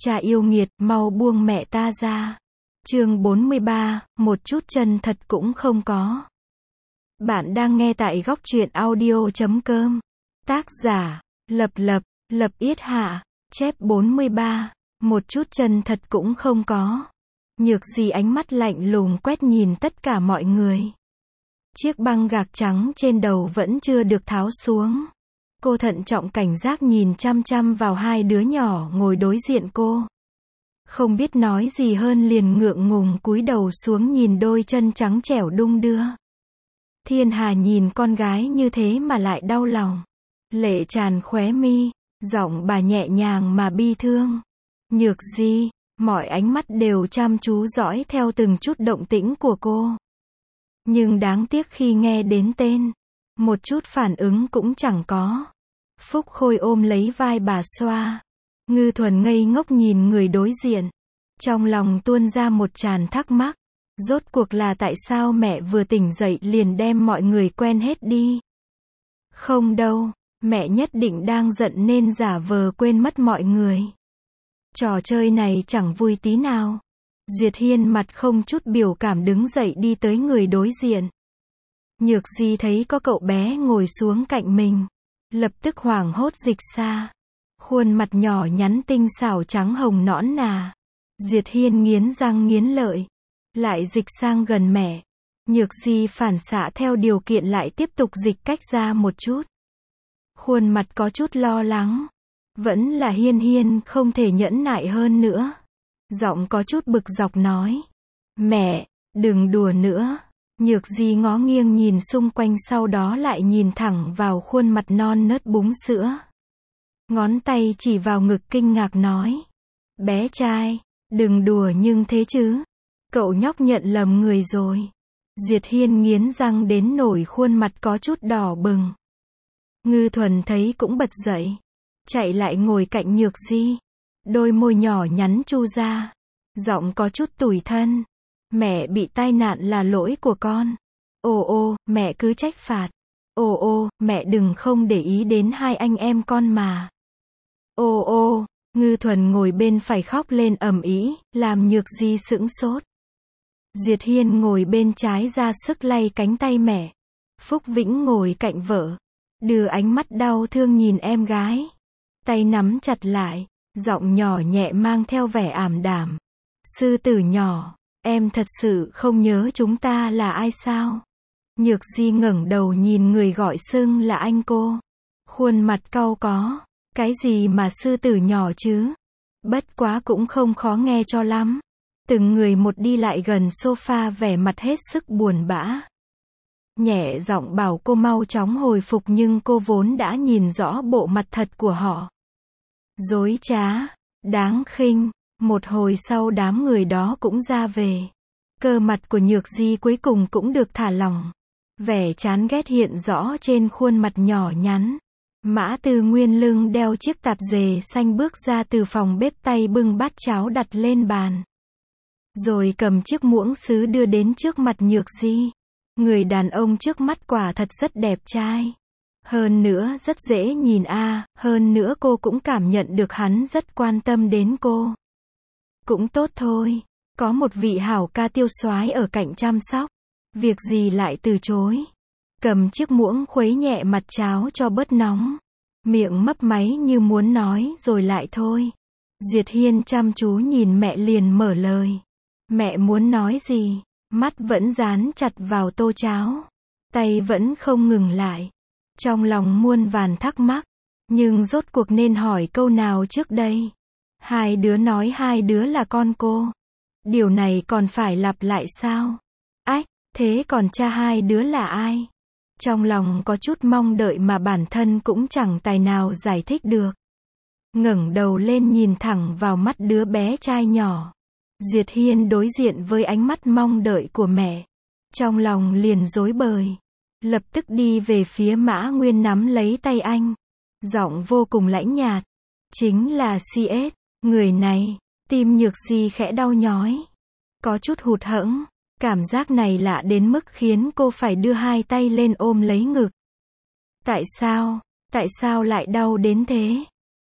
Cha yêu nghiệt, mau buông mẹ ta ra. Chương 43, một chút chân thật cũng không có. Bạn đang nghe tại góc truyện audio.com. Tác giả, Lập Yết Hạ, chép 43, một chút chân thật cũng không có. Nhược Di ánh mắt lạnh lùng quét nhìn tất cả mọi người. Chiếc băng gạc trắng trên đầu vẫn chưa được tháo xuống. Cô thận trọng cảnh giác nhìn chăm chăm vào hai đứa nhỏ ngồi đối diện cô. Không biết nói gì hơn liền ngượng ngùng cúi đầu xuống nhìn đôi chân trắng trẻo đung đưa. Thiên Hà nhìn con gái như thế mà lại đau lòng. Lệ tràn khóe mi, giọng bà nhẹ nhàng mà bi thương. Nhược Di, mọi ánh mắt đều chăm chú dõi theo từng chút động tĩnh của cô. Nhưng đáng tiếc khi nghe đến tên, một chút phản ứng cũng chẳng có. Phúc Khôi ôm lấy vai bà xoa. Ngư Thuần ngây ngốc nhìn người đối diện. Trong lòng tuôn ra một tràn thắc mắc. Rốt cuộc là tại sao mẹ vừa tỉnh dậy liền đem mọi người quen hết đi? Không đâu, mẹ nhất định đang giận nên giả vờ quên mất mọi người. Trò chơi này chẳng vui tí nào. Duyệt Hiên mặt không chút biểu cảm đứng dậy đi tới người đối diện. Nhược Di thấy có cậu bé ngồi xuống cạnh mình, lập tức hoảng hốt dịch xa. Khuôn mặt nhỏ nhắn tinh xảo trắng hồng nõn nà. Duyệt Hiên nghiến răng nghiến lợi, lại dịch sang gần mẹ. Nhược Di phản xạ theo điều kiện lại tiếp tục dịch cách ra một chút. Khuôn mặt có chút lo lắng. Vẫn là Hiên Hiên không thể nhẫn nại hơn nữa. Giọng có chút bực dọc nói. Mẹ, đừng đùa nữa. Nhược Di ngó nghiêng nhìn xung quanh sau đó lại nhìn thẳng vào khuôn mặt non nớt búng sữa. Ngón tay chỉ vào ngực kinh ngạc nói. Bé trai, đừng đùa nhưng thế chứ. Cậu nhóc nhận lầm người rồi. Duyệt Hiên nghiến răng đến nổi khuôn mặt có chút đỏ bừng. Ngư Thuần thấy cũng bật dậy. Chạy lại ngồi cạnh Nhược Di. Đôi môi nhỏ nhắn chu ra. Giọng có chút tủi thân. Mẹ bị tai nạn là lỗi của con. Ô, mẹ cứ trách phạt. Ô, mẹ đừng không để ý đến hai anh em con mà. Ô, Ngư Thuần ngồi bên phải khóc lên ầm ĩ, làm Nhược Di sững sốt. Duyệt Hiên ngồi bên trái ra sức lay cánh tay mẹ. Phúc Vĩnh ngồi cạnh vợ, đưa ánh mắt đau thương nhìn em gái. Tay nắm chặt lại, giọng nhỏ nhẹ mang theo vẻ ảm đạm. Sư tử nhỏ, em thật sự không nhớ chúng ta là ai sao? Nhược Di ngẩng đầu nhìn người gọi xưng là anh cô. Khuôn mặt cau có. Cái gì mà sư tử nhỏ chứ? Bất quá cũng không khó nghe cho lắm. Từng người một đi lại gần sofa vẻ mặt hết sức buồn bã. Nhẹ giọng bảo cô mau chóng hồi phục nhưng cô vốn đã nhìn rõ bộ mặt thật của họ. Dối trá, đáng khinh. Một hồi sau đám người đó cũng ra về. Cơ mặt của Nhược Di cuối cùng cũng được thả lỏng. Vẻ chán ghét hiện rõ trên khuôn mặt nhỏ nhắn. Mã Tư Nguyên lưng đeo chiếc tạp dề xanh bước ra từ phòng bếp tay bưng bát cháo đặt lên bàn. Rồi cầm chiếc muỗng sứ đưa đến trước mặt Nhược Di. Người đàn ông trước mắt quả thật rất đẹp trai. Hơn nữa rất dễ nhìn hơn nữa cô cũng cảm nhận được hắn rất quan tâm đến cô. Cũng tốt thôi, có một vị hảo ca tiêu soái ở cạnh chăm sóc. Việc gì lại từ chối. Cầm chiếc muỗng khuấy nhẹ mặt cháo cho bớt nóng. Miệng mấp máy như muốn nói rồi lại thôi. Duyệt Hiên chăm chú nhìn mẹ liền mở lời. Mẹ muốn nói gì? Mắt vẫn dán chặt vào tô cháo. Tay vẫn không ngừng lại. Trong lòng muôn vàn thắc mắc. Nhưng rốt cuộc nên hỏi câu nào trước đây? Hai đứa nói hai đứa là con cô. Điều này còn phải lặp lại sao? Ách, thế còn cha hai đứa là ai? Trong lòng có chút mong đợi mà bản thân cũng chẳng tài nào giải thích được. Ngẩng đầu lên nhìn thẳng vào mắt đứa bé trai nhỏ. Duyệt Hiên đối diện với ánh mắt mong đợi của mẹ. Trong lòng liền rối bời. Lập tức đi về phía Mã Nguyên nắm lấy tay anh. Giọng vô cùng lãnh nhạt. Chính là CS. Người này, tim Nhược Di khẽ đau nhói. Có chút hụt hẫng. Cảm giác này lạ đến mức khiến cô phải đưa hai tay lên ôm lấy ngực. Tại sao lại đau đến thế?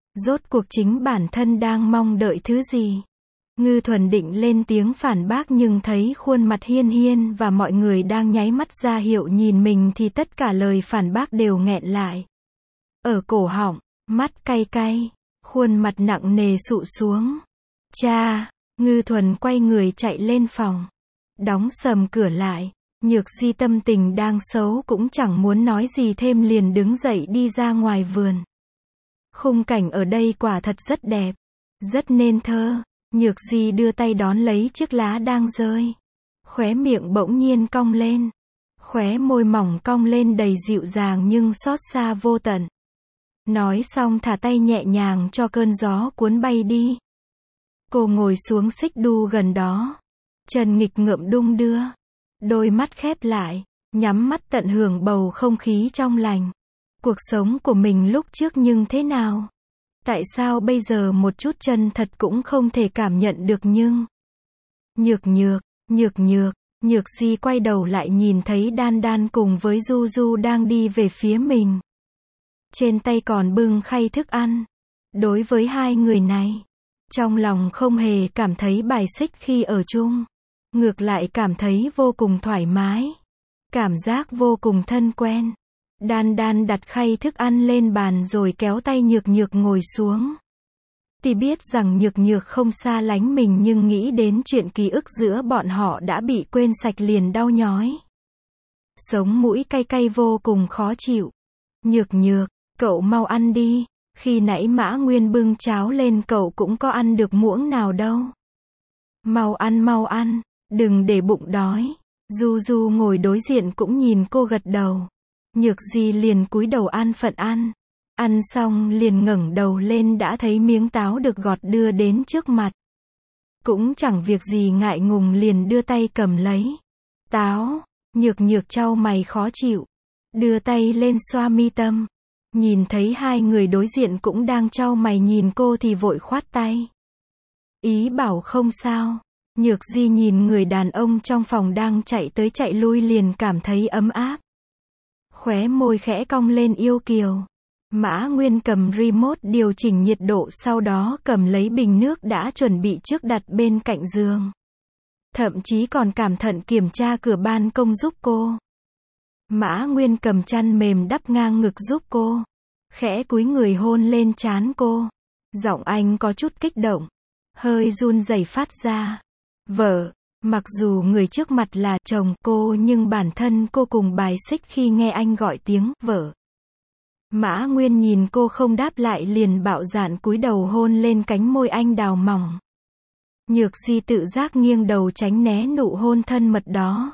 Rốt cuộc chính bản thân đang mong đợi thứ gì? Ngư Thuần định lên tiếng phản bác nhưng thấy khuôn mặt Hiên Hiên và mọi người đang nháy mắt ra hiệu nhìn mình thì tất cả lời phản bác đều nghẹn lại. Ở cổ họng, mắt cay cay, khuôn mặt nặng nề sụ xuống. Cha, Ngư Thuần quay người chạy lên phòng. Đóng sầm cửa lại. Nhược Di tâm tình đang xấu cũng chẳng muốn nói gì thêm liền đứng dậy đi ra ngoài vườn. Khung cảnh ở đây quả thật rất đẹp. Rất nên thơ. Nhược Di đưa tay đón lấy chiếc lá đang rơi. Khóe miệng bỗng nhiên cong lên. Khóe môi mỏng cong lên đầy dịu dàng nhưng xót xa vô tận. Nói xong thả tay nhẹ nhàng cho cơn gió cuốn bay đi. Cô ngồi xuống xích đu gần đó. Chân nghịch ngợm đung đưa. Đôi mắt khép lại, nhắm mắt tận hưởng bầu không khí trong lành. Cuộc sống của mình lúc trước nhưng thế nào? Tại sao bây giờ một chút chân thật cũng không thể cảm nhận được nhưng... Nhược Di quay đầu lại nhìn thấy Đan Đan cùng với Du Du đang đi về phía mình. Trên tay còn bưng khay thức ăn. Đối với hai người này, trong lòng không hề cảm thấy bài xích khi ở chung. Ngược lại cảm thấy vô cùng thoải mái. Cảm giác vô cùng thân quen. Đan Đan đặt khay thức ăn lên bàn rồi kéo tay Nhược ngồi xuống. Tuy biết rằng Nhược không xa lánh mình nhưng nghĩ đến chuyện ký ức giữa bọn họ đã bị quên sạch liền đau nhói. Sống mũi cay cay vô cùng khó chịu. Nhược, cậu mau ăn đi. Khi nãy Mã Nguyên bưng cháo lên cậu cũng có ăn được muỗng nào đâu. Mau ăn. Đừng để bụng đói. Du ngồi đối diện cũng nhìn cô gật đầu. Nhược Di liền cúi đầu an phận ăn. Ăn xong liền ngẩng đầu lên đã thấy miếng táo được gọt đưa đến trước mặt. Cũng chẳng việc gì ngại ngùng liền đưa tay cầm lấy. Táo. Nhược chau mày khó chịu. Đưa tay lên xoa mi tâm. Nhìn thấy hai người đối diện cũng đang chau mày nhìn cô thì vội khoát tay. Ý bảo không sao. Nhược Di nhìn người đàn ông trong phòng đang chạy tới chạy lui liền cảm thấy ấm áp. Khóe môi khẽ cong lên yêu kiều. Mã Nguyên cầm remote điều chỉnh nhiệt độ sau đó cầm lấy bình nước đã chuẩn bị trước đặt bên cạnh giường. Thậm chí còn cẩn thận kiểm tra cửa ban công giúp cô. Mã Nguyên cầm chăn mềm đắp ngang ngực giúp cô. Khẽ cúi người hôn lên trán cô. Giọng anh có chút kích động. Hơi run rẩy phát ra. Vợ, mặc dù người trước mặt là chồng cô nhưng bản thân cô cùng bài xích khi nghe anh gọi tiếng vợ. Mã Nguyên nhìn cô không đáp lại liền bạo dạn cúi đầu hôn lên cánh môi anh đào mỏng. Nhược Di tự giác nghiêng đầu tránh né nụ hôn thân mật đó.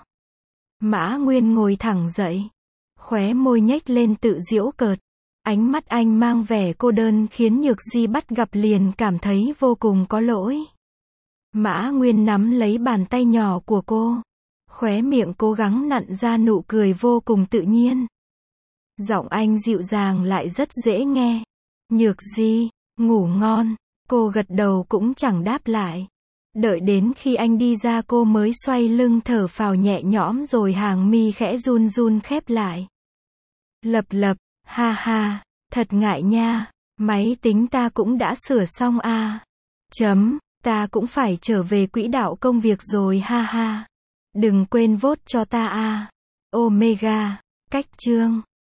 Mã Nguyên ngồi thẳng dậy. Khóe môi nhếch lên tự giễu cợt. Ánh mắt anh mang vẻ cô đơn khiến Nhược Di bắt gặp liền cảm thấy vô cùng có lỗi. Mã Nguyên nắm lấy bàn tay nhỏ của cô. Khóe miệng cố gắng nặn ra nụ cười vô cùng tự nhiên. Giọng anh dịu dàng lại rất dễ nghe. Nhược Di, ngủ ngon. Cô gật đầu cũng chẳng đáp lại. Đợi đến khi anh đi ra cô mới xoay lưng thở phào nhẹ nhõm rồi hàng mi khẽ run khép lại. Lập, ha, thật ngại nha. Máy tính ta cũng đã sửa xong à. Ta cũng phải trở về quỹ đạo công việc rồi ha. Đừng quên vote cho ta à. Omega. Cách chương